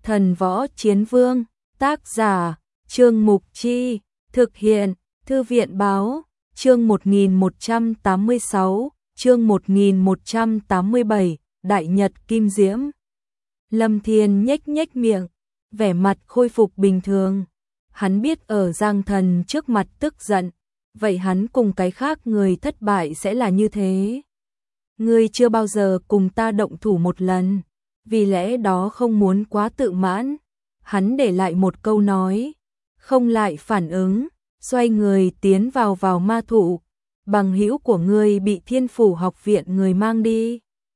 Thần Võ Chiến Vương, tác giả, Trương Mục Chi, thực hiện, Thư viện Báo, chương 1186, chương 1187, Đại Nhật Kim Diễm. Lâm Thiên nhếch nhếch miệng, vẻ mặt khôi phục bình thường. Hắn biết ở Giang Thần trước mặt tức giận, vậy hắn cùng cái khác người thất bại sẽ là như thế. Ngươi chưa bao giờ cùng ta động thủ một lần, vì lẽ đó không muốn quá tự mãn. Hắn để lại một câu nói, không lại phản ứng, xoay người tiến vào ma thụ. Bằng hữu của ngươi bị Thiên Phủ học viện người mang đi.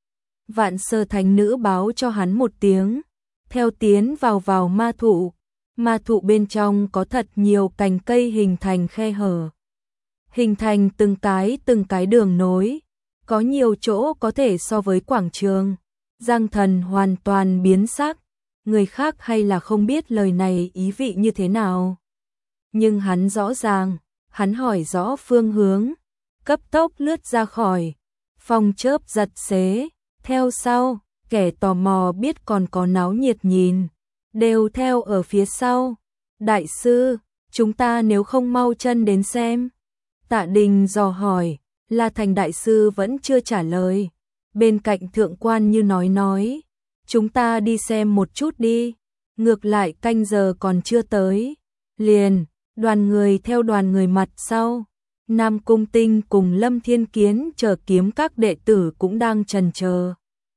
Vạn Sơ Thánh Nữ báo cho hắn một tiếng, theo tiến vào ma thụ. Ma thụ bên trong có thật nhiều cành cây hình thành khe hở, hình thành từng cái đường nối, có nhiều chỗ có thể so với quảng trường. Giang Thần hoàn toàn biến sắc, người khác hay là không biết lời này ý vị như thế nào. Nhưng hắn rõ ràng, hắn hỏi rõ phương hướng, cấp tốc lướt ra khỏi, phong chớp giật xế, theo sau, kẻ tò mò biết còn có náo nhiệt nhìn, đều theo ở phía sau. Đại sư, chúng ta nếu không mau chân đến xem. Tạ Đình dò hỏi, La Thành đại sư vẫn chưa trả lời. Bên cạnh thượng quan như nói, chúng ta đi xem một chút đi, ngược lại canh giờ còn chưa tới. Liền, đoàn người theo đoàn người mặt sau. Nam Cung Tinh cùng Lâm Thiên Kiến chờ kiếm các đệ tử cũng đang chần chờ.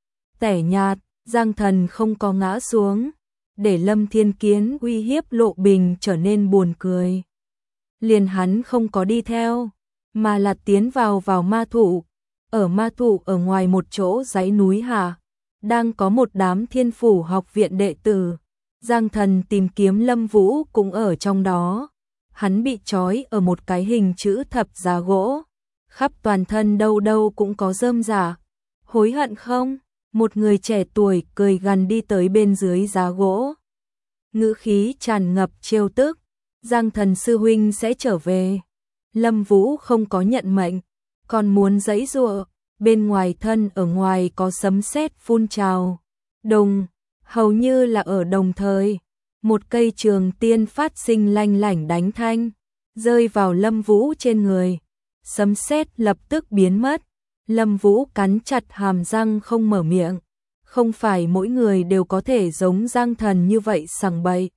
Tẻ nhạt, Giang Thần không có ngã xuống, để Lâm Thiên Kiến uy hiếp Lộ Bình trở nên buồn cười. Liền hắn không có đi theo, mà là tiến vào ma thụ. Ở ma thụ ở ngoài một chỗ dãy núi hạ, đang có một đám Thiên Phủ học viện đệ tử. Giang Thần tìm kiếm Lâm Vũ cũng ở trong đó. Hắn bị trói ở một cái hình chữ thập giá gỗ, khắp toàn thân đâu đâu cũng có rơm rả. Hối hận không? Một người trẻ tuổi cười gằn đi tới bên dưới giá gỗ, ngữ khí tràn ngập trêu tức. Giang Thần sư huynh sẽ trở về. Lâm Vũ không có nhận mệnh, còn muốn giãy giụa. Bên ngoài thân ở ngoài có sấm sét phun trào, đồng, hầu như là ở đồng thời. Một cây trường tiên phát sinh lanh lảnh đánh thanh, rơi vào Lâm Vũ trên người. Sấm sét lập tức biến mất. Lâm Vũ cắn chặt hàm răng không mở miệng. Không phải mỗi người đều có thể giống Giang Thần như vậy sằng bậy.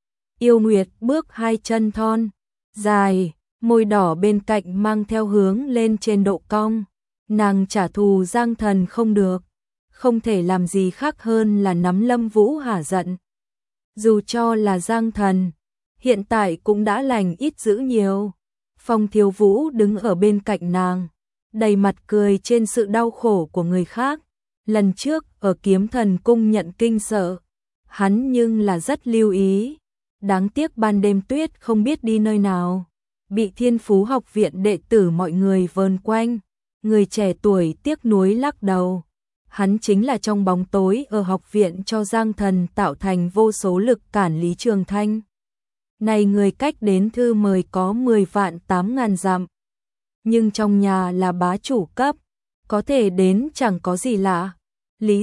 Yêu Nguyệt bước hai chân thon, dài, môi đỏ bên cạnh mang theo hướng lên trên độ cong. Nàng trả thù Giang Thần không được, không thể làm gì khác hơn là nắm Lâm Vũ hả giận. Dù cho là Giang Thần, hiện tại cũng đã lành ít dữ nhiều. Phong Thiếu Vũ đứng ở bên cạnh nàng, đầy mặt cười trên sự đau khổ của người khác. Lần trước ở Kiếm Thần Cung nhận kinh sợ, hắn nhưng là rất lưu ý. Đáng tiếc ban đêm tuyết không biết đi nơi nào, bị Thiên Phú học viện đệ tử mọi người vờn quanh. Người trẻ tuổi tiếc nuối lắc đầu. Hắn chính là trong bóng tối ở học viện cho Giang Thần tạo thành vô số lực cản Lý Trường Thanh. Này người cách đến thư mời có 10 vạn 8 ngàn dặm. Nhưng trong nhà là bá chủ cấp, có thể đến chẳng có gì lạ. Lý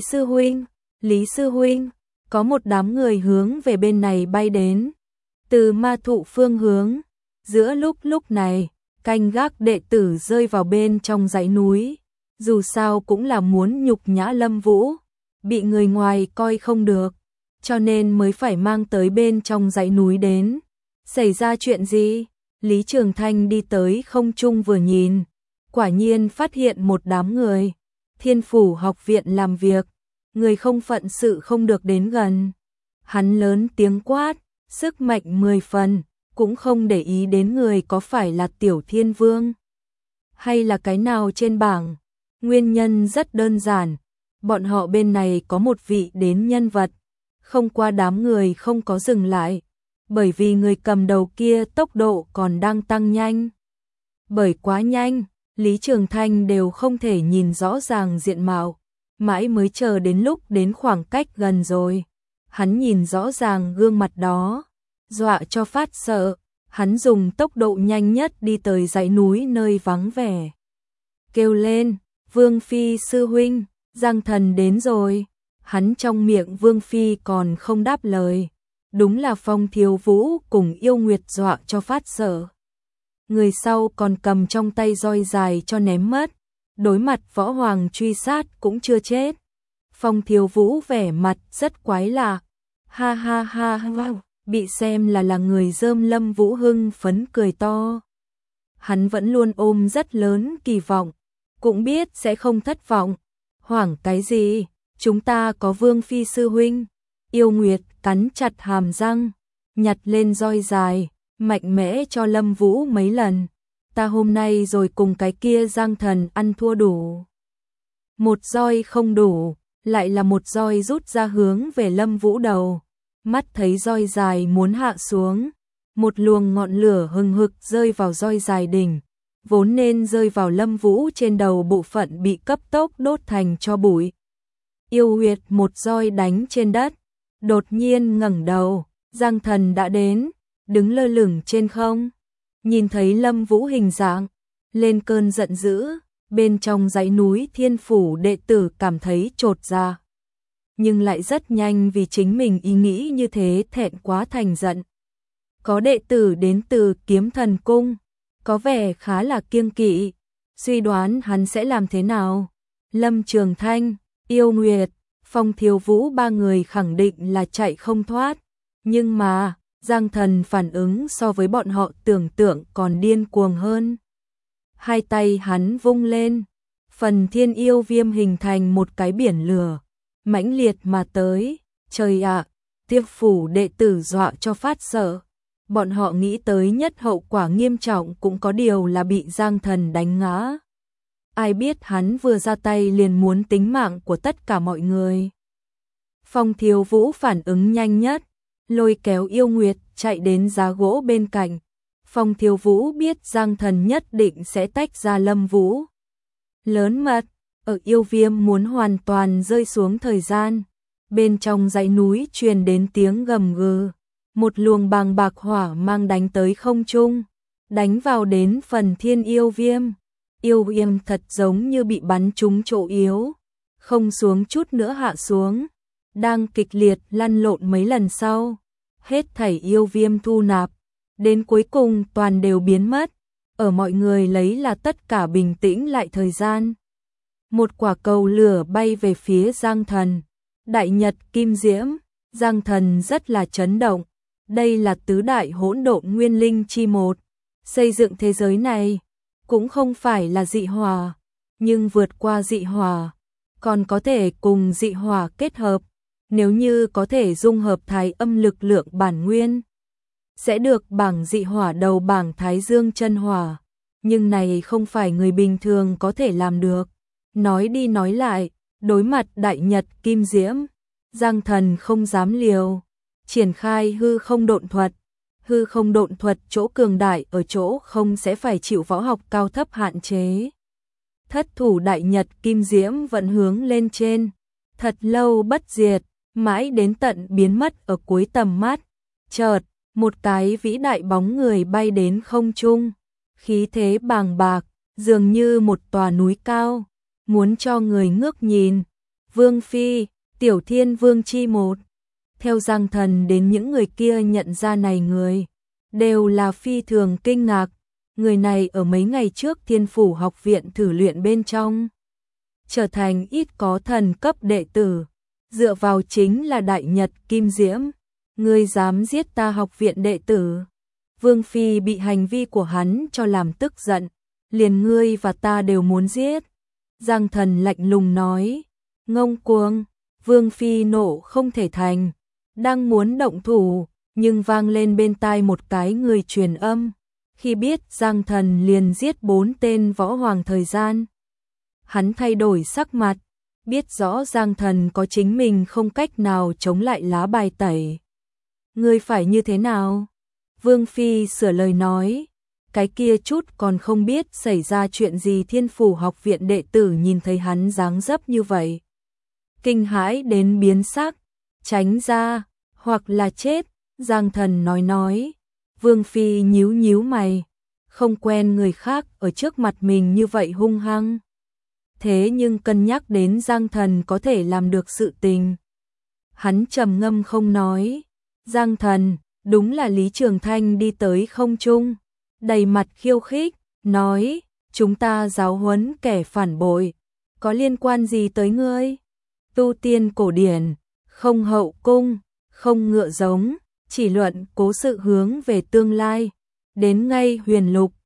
sư huynh, có một đám người hướng về bên này bay đến. Từ ma thụ phương hướng, giữa lúc này, canh gác đệ tử rơi vào bên trong dãy núi. Dù sao cũng là muốn nhục nhã Lâm Vũ, bị người ngoài coi không được, cho nên mới phải mang tới bên trong dãy núi đến. Xảy ra chuyện gì? Lý Trường Thanh đi tới không trung vừa nhìn, quả nhiên phát hiện một đám người. Thiên Phủ học viện làm việc, người không phận sự không được đến gần. Hắn lớn tiếng quát, sức mạnh 10 phần, cũng không để ý đến người có phải là Tiểu Thiên Vương hay là cái nào trên bảng. Nguyên nhân rất đơn giản, bọn họ bên này có một vị đến nhân vật, không qua đám người không có dừng lại, bởi vì người cầm đầu kia tốc độ còn đang tăng nhanh. Bởi quá nhanh, Lý Trường Thanh đều không thể nhìn rõ ràng diện mạo, mãi mới chờ đến lúc đến khoảng cách gần rồi. Hắn nhìn rõ ràng gương mặt đó, dọa cho phát sợ, hắn dùng tốc độ nhanh nhất đi tới dãy núi nơi vắng vẻ. Kêu lên, Vương Phi sư huynh, Giang Thần đến rồi. Hắn trong miệng Vương Phi còn không đáp lời. Đúng là Phong Thiếu Vũ cùng Yêu Nguyệt dọa cho phát sợ. Người sau còn cầm trong tay roi dài cho ném mất. Đối mặt Võ Hoàng truy sát cũng chưa chết. Phong Thiếu Vũ vẻ mặt rất quái lạ. Ha ha ha ha, bị xem là người dơm Lâm Vũ hưng phấn cười to. Hắn vẫn luôn ôm rất lớn kỳ vọng, cũng biết sẽ không thất vọng. Hoảng cái gì, chúng ta có Vương Phi sư huynh. Yêu Nguyệt cắn chặt hàm răng, nhặt lên roi dài, mạnh mẽ cho Lâm Vũ mấy lần. Ta hôm nay rồi cùng cái kia Giang Thần ăn thua đủ. Một roi không đủ, lại là một roi rút ra hướng về Lâm Vũ đầu. Mắt thấy roi dài muốn hạ xuống, một luồng ngọn lửa hừng hực rơi vào roi dài đỉnh, vốn nên rơi vào Lâm Vũ trên đầu bộ phận bị cấp tốc đốt thành tro bụi. Yêu Nguyệt một roi đánh trên đất, đột nhiên ngẩng đầu, Giang Thần đã đến, đứng lơ lửng trên không. Nhìn thấy Lâm Vũ hình dạng, lên cơn giận dữ, bên trong dãy núi Thiên Phủ đệ tử cảm thấy chột dạ. Nhưng lại rất nhanh vì chính mình ý nghĩ như thế thẹn quá thành giận. Có đệ tử đến từ Kiếm Thần Cung, có vẻ khá là kiêng kỵ, suy đoán hắn sẽ làm thế nào. Lâm Trường Thanh, Yêu Nguyệt, Phong Thiếu Vũ ba người khẳng định là chạy không thoát, nhưng mà Giang Thần phản ứng so với bọn họ tưởng tượng còn điên cuồng hơn. Hai tay hắn vung lên, phần thiên yêu viêm hình thành một cái biển lửa, mãnh liệt mà tới. Trời ạ, Tiếp Phủ đệ tử dọa cho phát sợ. Bọn họ nghĩ tới nhất hậu quả nghiêm trọng cũng có điều là bị Giang Thần đánh ngã. Ai biết hắn vừa ra tay liền muốn tính mạng của tất cả mọi người. Phong Thiếu Vũ phản ứng nhanh nhất, lôi kéo Yêu Nguyệt chạy đến giá gỗ bên cạnh. Phong Thiếu Vũ biết Giang Thần nhất định sẽ tách ra Lâm Vũ. Lớn mật, ở yêu viêm muốn hoàn toàn rơi xuống thời gian. Bên trong dãy núi truyền đến tiếng gầm gừ. Một luồng bàng bạc hỏa mang đánh tới không trung, đánh vào đến phần thiên yêu viêm. Yêu viêm thật giống như bị bắn trúng chỗ yếu, không xuống chút nữa hạ xuống. Đang kịch liệt lăn lộn mấy lần sau, hết thảy yêu viêm thu nạp, đến cuối cùng toàn đều biến mất. Ở mọi người lấy là tất cả bình tĩnh lại thời gian. Một quả cầu lửa bay về phía Giang Thần. Đại Nhật Kim Diễm, Giang Thần rất là chấn động. Đây là tứ đại hỗn độn nguyên linh chi một. Xây dựng thế giới này cũng không phải là dị hỏa, nhưng vượt qua dị hỏa, còn có thể cùng dị hỏa kết hợp. Nếu như có thể dung hợp thái âm lực lượng bản nguyên, sẽ được bảng dị hỏa đầu bảng Thái Dương chân hỏa. Nhưng này không phải người bình thường có thể làm được. Nói đi nói lại, đối mặt Đại Nhật Kim Diễm, Giang Thần không dám liều, triển khai hư không độn thuật. Hư không độn thuật chỗ cường đại ở chỗ không sẽ phải chịu võ học cao thấp hạn chế. Thất thủ Đại Nhật Kim Diễm vẫn hướng lên trên, thật lâu bất diệt, mãi đến tận biến mất ở cuối tầm mắt. Chợt, một cái vĩ đại bóng người bay đến không trung, khí thế bàng bạc, dường như một tòa núi cao, muốn cho người ngước nhìn. Vương Phi, Tiểu Thiên Vương chi một. Theo Giang Thần đến những người kia nhận ra này người, đều là phi thường kinh ngạc. Người này ở mấy ngày trước Thiên Phủ học viện thử luyện bên trong, trở thành ít có thần cấp đệ tử, dựa vào chính là Đại Nhật Kim Diễm. Ngươi dám giết ta học viện đệ tử? Vương Phi bị hành vi của hắn cho làm tức giận, liền ngươi và ta đều muốn giết. Giang Thần lạnh lùng nói, ngông cuồng. Vương Phi nộ không thể thành, đang muốn động thủ, nhưng vang lên bên tai một cái người truyền âm. Khi biết Giang Thần liền giết 4 tên võ hoàng thời gian, hắn thay đổi sắc mặt, biết rõ Giang Thần có chính mình không cách nào chống lại lá bài tẩy. Ngươi phải như thế nào? Vương Phi sửa lời nói, cái kia chút còn không biết xảy ra chuyện gì. Thiên Phủ học viện đệ tử nhìn thấy hắn dáng dấp như vậy, kinh hãi đến biến sắc, tránh ra, hoặc là chết. Giang Thần nói. Vương Phi nhíu nhíu mày, không quen người khác ở trước mặt mình như vậy hung hăng. thế nhưng cân nhắc đến Giang Thần có thể làm được sự tình. Hắn trầm ngâm không nói. Giang Thần, đúng là Lý Trường Thanh đi tới không trung, đầy mặt khiêu khích, nói, chúng ta giáo huấn kẻ phản bội, có liên quan gì tới ngươi? Tu tiên cổ điển, không hậu cung, không ngựa giống, chỉ luận cố sự hướng về tương lai, đến ngay huyền lục,